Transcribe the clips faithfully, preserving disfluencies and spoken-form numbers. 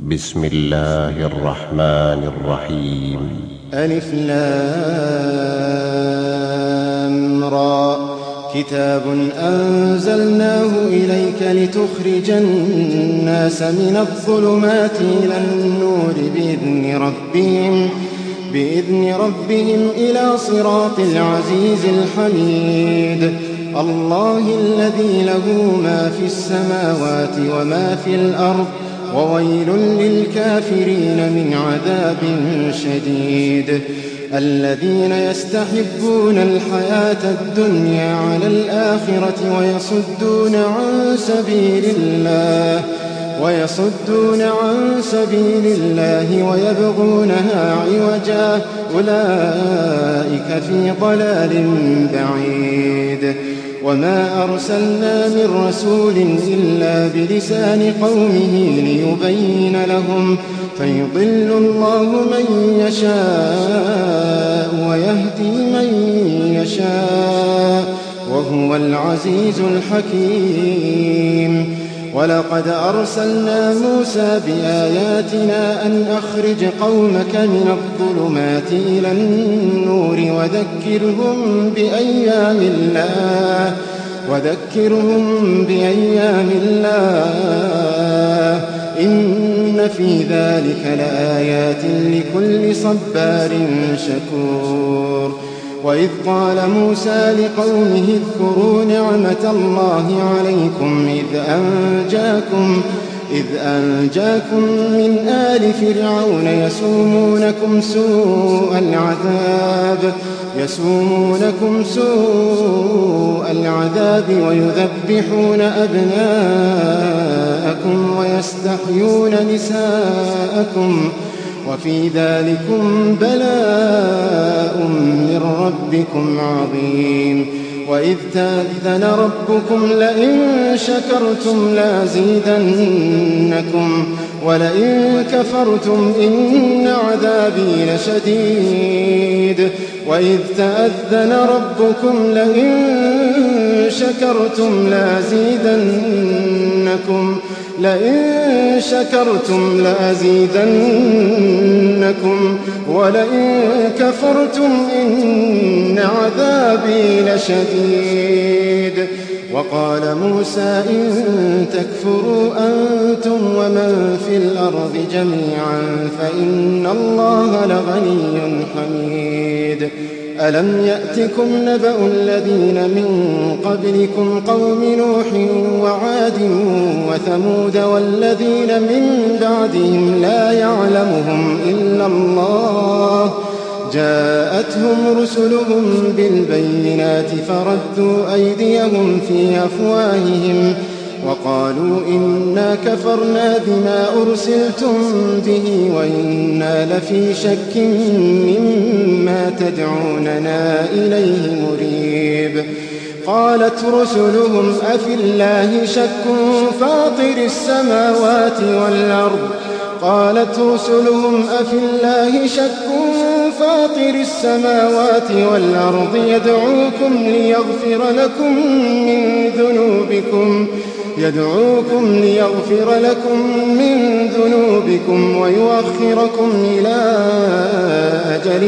بسم الله الرحمن الرحيم. ألف لام را. كتاب أنزلناه إليك لتخرج الناس من الظلمات إلى النور بإذن ربهم, بإذن ربهم إلى صراط العزيز الحميد. الله الذي له ما في السماوات وما في الأرض, وويل للكافرين من عذاب شديد. الذين يستحبون الحياة الدنيا على الآخرة ويصدون عن سبيل الله ويصدون عن سبيل الله ويبغونها عوجا, أولئك في ضلال بعيد. وما أرسلنا من رسول إلا بلسان قومه ليبين لهم, فيضل الله من يشاء ويهدي من يشاء, وهو العزيز الحكيم. ولقد أرسلنا موسى بآياتنا أن أخرج قومك من الظلمات إلى النور وذكرهم بأيام الله وذكرهم بأيام الله إن في ذلك لآيات لكل صبار شكور. وإذ قال موسى لقومه اذكروا نعمة الله عليكم إذ أنجاكم, إذ أنجاكم من آل فرعون يسومونكم سوء العذاب يسومونكم سوء العذاب ويذبحون أبناءكم ويستحيون نساءكم, وفي ذلكم بلاء من ربكم عظيم. وإذ تأذن ربكم لئن شكرتم لأزيدنكم ولئن كفرتم إن عذابي لشديد. وإذ تأذن ربكم لئن شكرتم لأزيدنكم لئن شكرتم لأزيدنكم ولئن كفرتم إن عذابي لشديد. وقال موسى إن تكفروا أنتم ومن في الأرض جميعا فإن الله لغني حميد. ألم يأتكم نبأ الذين من قبلكم قوم نوح وعاد وثمود والذين من بعدهم لا يعلمهم إلا الله, جاءتهم رسلهم بالبينات فردوا أيديهم في أفواههم وقالوا إنا كفرنا بما أرسلتم به وإنا لفي شك مما تدعوننا إليه مريب. قالت رسلهم أفي الله شك فاطر السماوات والأرض قالت رسلهم أفي الله شك فاطر السماوات والأرض يدعوكم ليغفر لكم من ذنوبكم يدعوكم ليغفر لكم من ذنوبكم ويؤخركم إلى أجل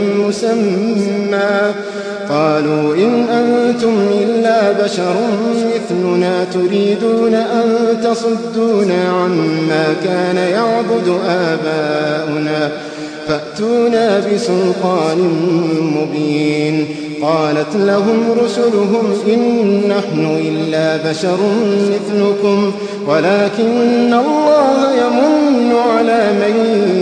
مسمى. قالوا إن أنتم إلا بشر مثلنا تريدون أن تصدونا عما كان يعبد آباؤنا فأتونا بسلطان مبين. قالت لهم رسلهم إن نحن إلا بشر مثلكم ولكن الله يمن على من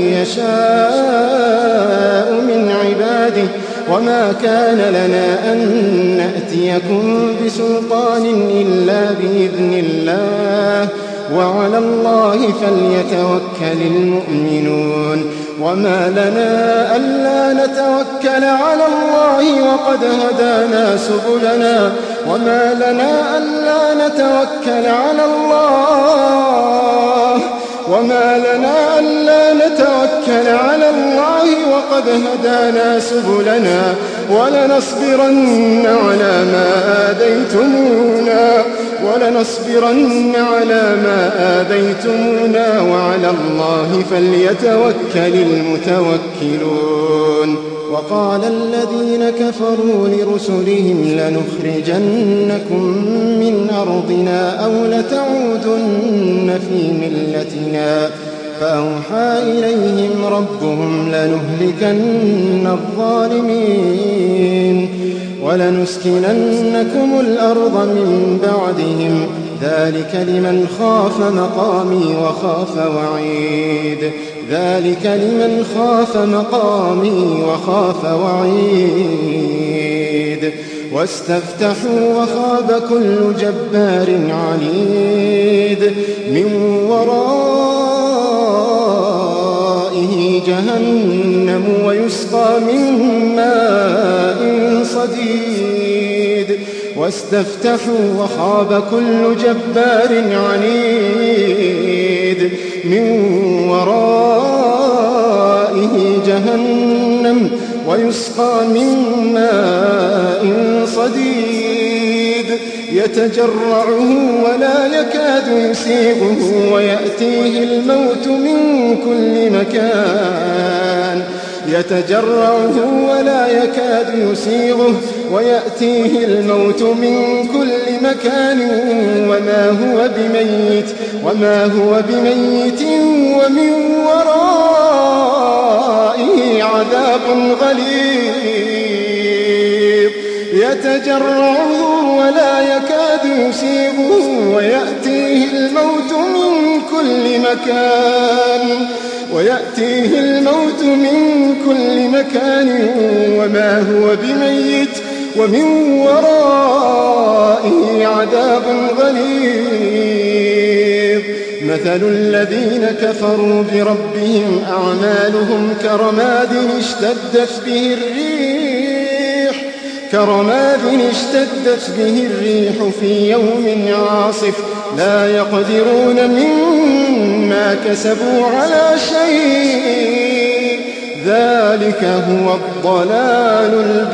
يشاء من عباده وما كان لنا أن نأتيكم بسلطان إلا بإذن الله وعلى الله فليتوكل المؤمنون. وما لنا ألا نتوكل على الله وقد هدانا سبلنا وما لنا ألا نتوكل على الله وما لنا ألا نتوكل على الله وقد هدانا سبلنا ولنصبرن على ما آذيتمونا ولنصبرن على ما آذيتمونا وعلى الله فليتوكل المتوكلون. وقال الذين كفروا لرسلهم لنخرجنكم من أرضنا أو لتعودن في ملتنا فأوحى إليهم ربهم لنهلكن الظالمين ولنسكننكم الأرض من بعدهم ذلك لمن خاف مقامي وخاف وعيد ذلك لمن خاف مقامي وخاف وعيد واستفتحوا وخاب كل جبار عنيد من ورائه جهنم ويسقى من ماء صديد واستفتحوا وخاب كل جبار عنيد من ورائه جهنم ويسقى من ماء صديد يتجرعه ولا يكاد يسيغه ويأتيه الموت من كل مكان يتجرعه ولا يكاد يسيغه ويأتيه الموت من كل مكان وما هو بميت وما هو بميت ومن ورائه عذاب غليظ يتجرعه ولا يكاد يسيغه ويأتيه الموت من كل مكان ويأتيه الموت من كل مكان وما هو بميت ومن ورائه عذاب غليظ مثل الذين كفروا بربهم أعمالهم كرماد اشتدت به الريح كرماد اشتدت به الريح في يوم عاصف لا يقدرون مما كسبوا على شيء ذلك هو الضلال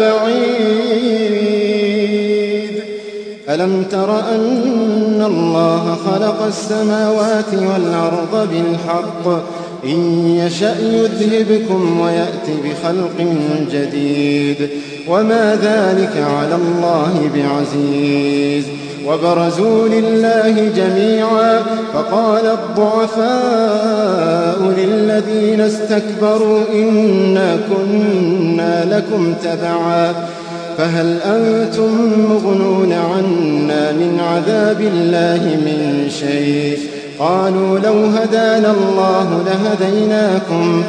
البعيد. ألم تر أن الله خلق السماوات والأرض بالحق إن يشأ يذهبكم ويأتي بخلق جديد وما ذلك على الله بعزيز. وبرزوا لله جميعا فقال الضعفاء للذين استكبروا إنا كنا لكم تبعا فهل أنتم مغنون عنا من عذاب الله من شيء قالوا لو هدانا الله لهديناكم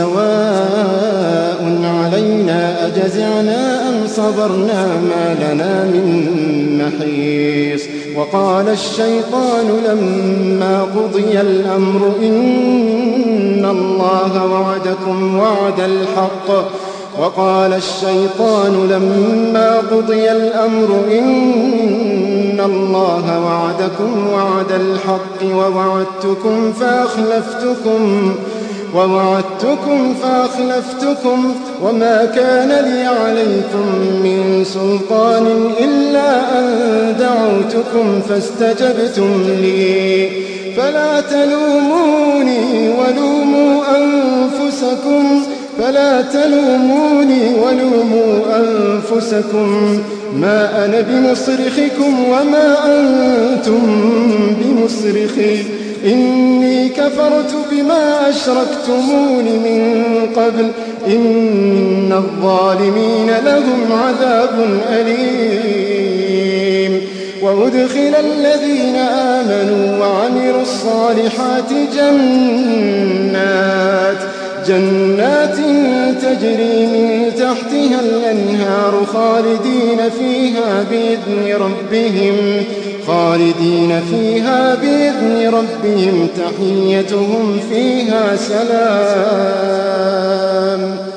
سواء علينا أجزعنا أم صبرنا ما لنا من محيص. وقال الشيطان لما قضي الأمر إن الله وعدكم وعد الحق وقال الشيطان لما قضي الأمر إن الله وعدكم وعد الحق ووعدتكم فأخلفتكم ووعدتكم فأخلفتكم وما كان لي عليكم من سلطان إلا أن دعوتكم فاستجبتم لي فلا تلوموني ولوموا أنفسكم فلا تلوموني ولوموا أنفسكم ما أنا بمصرخكم وما أنتم بمصرخي إني كفرت بما أشركتمون من قبل إن الظالمين لهم عذاب أليم. وأدخل الذين آمنوا وعملوا الصالحات جنات جنات تجري من تحتها الأنهار خالدين فيها بإذن ربهم خالدين فيها بإذن ربهم تحيتهم فيها سلام.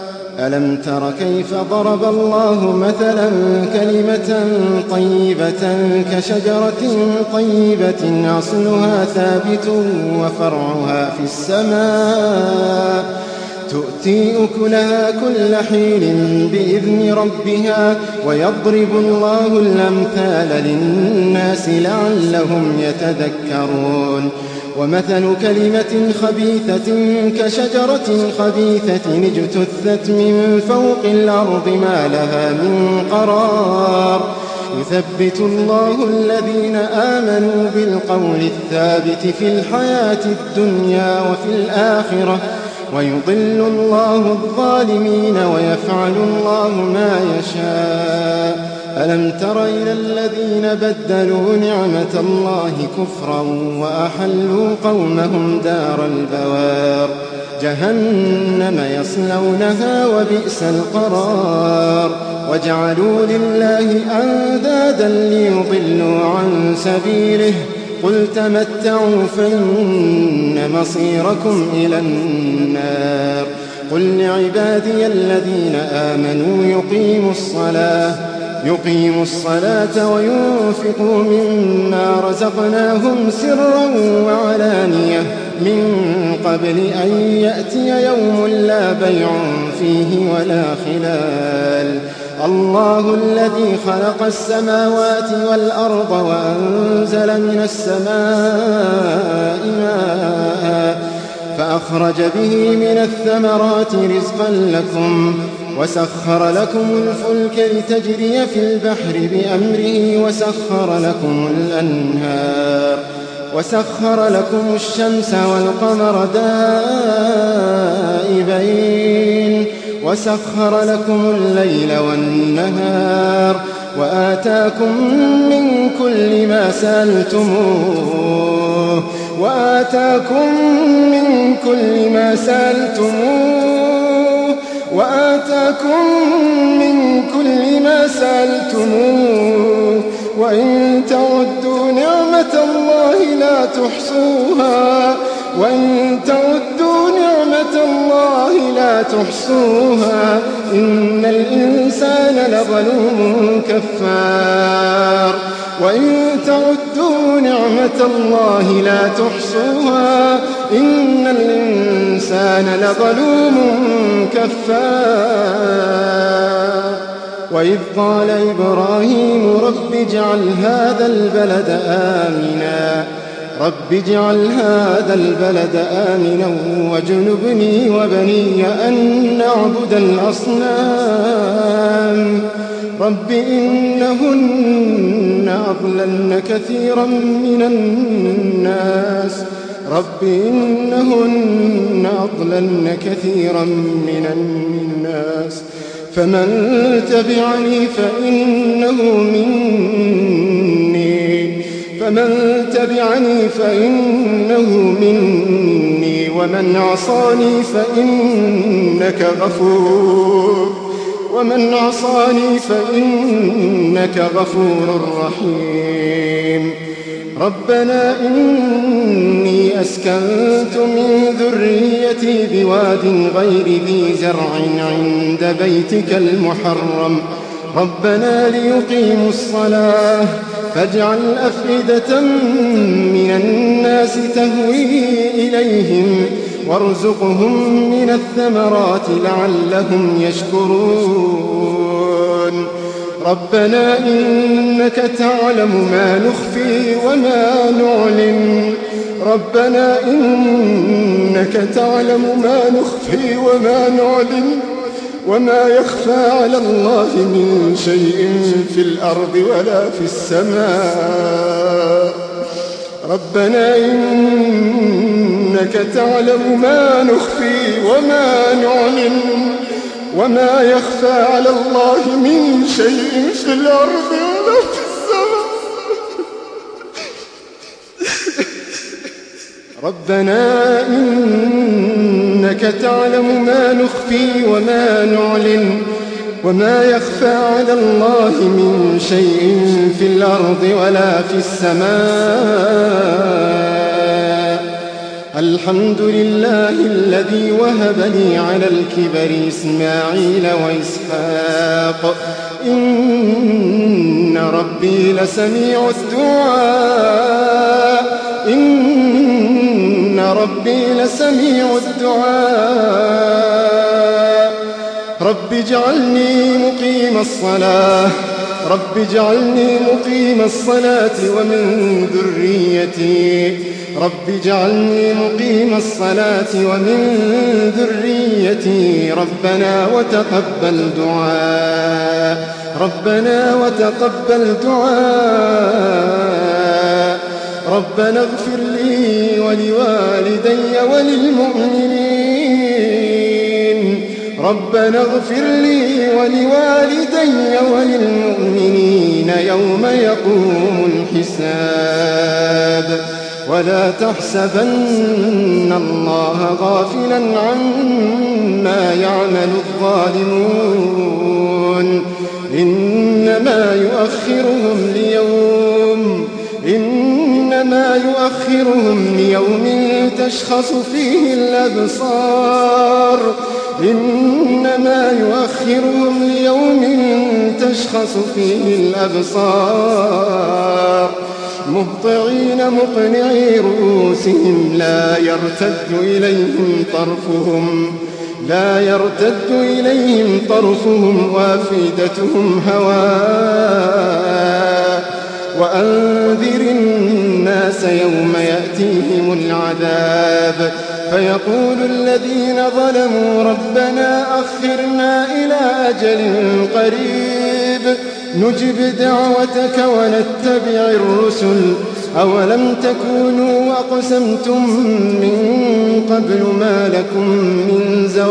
ألم تر كيف ضرب الله مثلا كلمة طيبة كشجرة طيبة أصلها ثابت وفرعها في السماء تؤتي أكلها كل حين بإذن ربها ويضرب الله الأمثال للناس لعلهم يتذكرون ومثل كلمة خبيثة كشجرة خبيثة اجتثت من فوق الأرض ما لها من قرار يثبت الله الذين آمنوا بالقول الثابت في الحياة الدنيا وفي الآخرة ويضل الله الظالمين ويفعل الله ما يشاء ألم تر إلى الذين بدلوا نعمة الله كفرا وأحلوا قومهم دار البوار جهنم يصلونها وبئس القرار وجعلوا لله أندادا ليضلوا عن سبيله قل تمتعوا فإن مصيركم إلى النار قل لعبادي الذين آمنوا يقيموا الصلاة يقيموا الصلاة وينفقوا مما رزقناهم سرا وعلانية من قبل أن يأتي يوم لا بيع فيه ولا خلال الله الذي خلق السماوات والأرض وأنزل من السماء ماء فأخرج به من الثمرات رزقا لكم وسخر لكم الفلك لتجري في البحر بأمره وسخر لكم الأنهار وسخر لكم الشمس والقمر دائبين وسخر لكم الليل والنهار وآتاكم من كل ما سألتموه وآتاكم من كل ما سألتموه وآتاكم من كل ما سألتموه وإن تعدوا نعمة الله لا تحصوها وإن تعدوا نعمة الله لا تحصوها إن الإنسان لظلوم كفار وإن تعدوا نعمة الله لا تحصوها إن الإنسان لظلوم كفار وإذ قال إبراهيم رب اجعل هذا البلد آمنا رب اجعل هذا البلد آمنا واجنبني وبني أن نعبد الأصنام رب إنهن أضللن كثيرا من الناس رب إنهن أضللن كثيرا من الناس فمن تبعني فإنه مني فمن تبعني فإنه مني ومن عصاني فإنك غفور ومن عصاني فإنك غفور رحيم ربنا إني أسكنت من ذريتي بواد غير ذي زرع عند بيتك المحرم ربنا ليقيموا الصلاة فاجعل أفئدة من الناس تهوي إليهم وارزقهم من الثمرات لعلهم يشكرون ربنا إنك تعلم ما نخفي وما نعلن ربنا إنك تعلم ما نخفي وما نعلن وما يخفى على الله من شيء في الأرض ولا في السماء ربنا إنك تعلم ما نخفي وما نعلن وما يخفى على الله من شيء في الأرض ولا في السماء ربنا إنك تعلم ما نخفي وما نعلن وما يخفى على الله من شيء في الأرض ولا في السماء الحمد لله الذي وهب لي على الكبر إسماعيل وإسحاق إن ربي لسميع الدعاء إن ربي لسميع الدعاء رب اجعلني مقيم الصلاة رب اجعلني مقيم الصلاة ومن ذريتي رب اجعلني مقيم الصلاة ومن ذريتي ربنا وتقبل دعاء ربنا وتقبل دعاء ربنا اغفر لي ولوالدي وللمؤمنين ربنا اغفر لي ولوالدي وللمؤمنين يوم يقوم الحساب ولا تحسبن الله غافلا عما يعمل الظالمون إنما يؤخرهم ليوم إنما يؤخرهم ليوم تشخص فيه الأبصار إنما يؤخرهم ليوم تشخص فيه الأبصار مهطعين مقنعي رؤوسهم لا يرتد إليهم طرفهم لا يرتد إليهم طرفهم وأفئدتهم هواء وأنذر الناس يوم يأتيهم العذاب فيقول الذين ظلموا ربنا أخرنا إلى أجل قريب نجب دعوتك ونتبع الرسل أولم تكونوا أقسمتم من قبل ما لكم من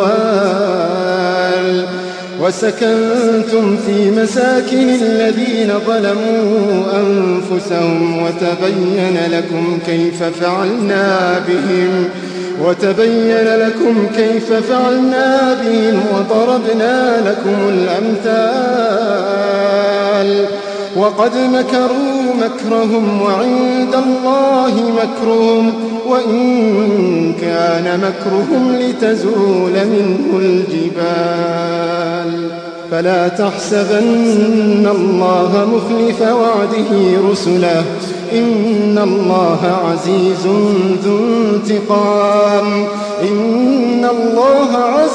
زوال وسكنتم في مساكن الذين ظلموا أنفسهم وتبين لكم كيف فعلنا بهم وتبين لكم كيف فعلنا بهم وضربنا لكم الأمثال وقد مكروا مكرهم وعند الله مكرهم وإن كان مكرهم لتزول منه الجبال فلا تحسبن الله مخلف وعده رسله إن الله عزيز ذو انتقام إن الله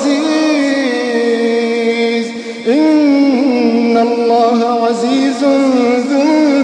عزيز إن الله عزيز ذو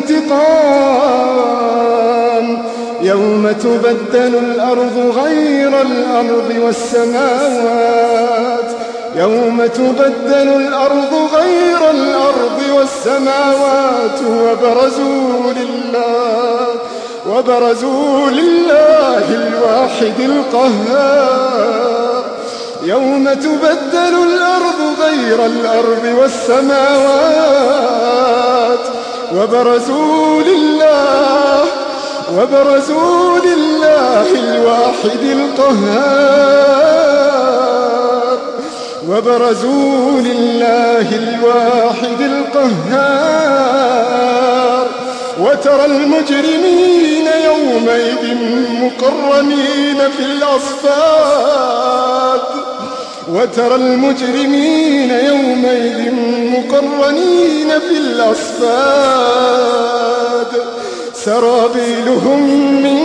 انتقام يوم تبدل الأرض غير الأرض والسماوات يوم تبدل الأرض غير الأرض والسماوات وبرزوا لله وبرزوا لله الواحد القهار يوم تبدل الأرض غير الأرض والسماوات وبرزوا لله وبرزوا لله الواحد القهار وبرزوا لله الواحد القهار وترى المجرمين يومئذ مقرنين في الأصفاد وترى المجرمين يومئذ مقرنين في الأصفاد سرابيلهم من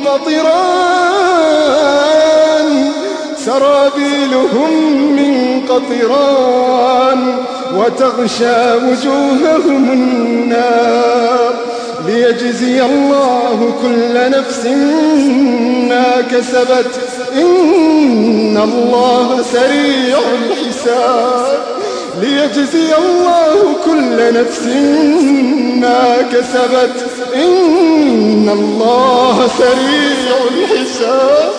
قطران سرابيلهم من قطران وتغشى وجوههم النار ليجزي الله كل نفس ما كسبت إن الله سريع الحساب ليجزي الله كل نفس ما كسبت إن الله سريع الحساب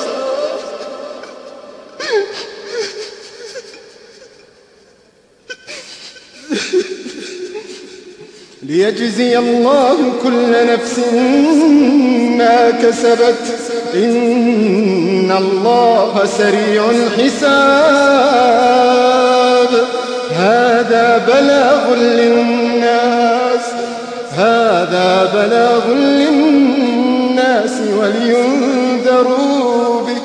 ليجزي الله كل نفس ما كسبت إن الله سريع الحساب هذا بلاغ للناس هذا بلاغ للناس ولينذروا به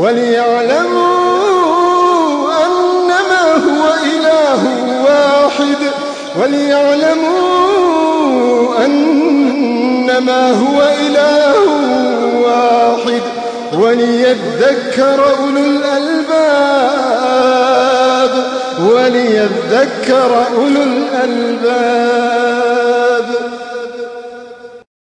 وليعلموا أنما هو إله واحد وليعلموا أنما هو إله واحد وليذكر أولو الألباب وليذكر أولو الألباب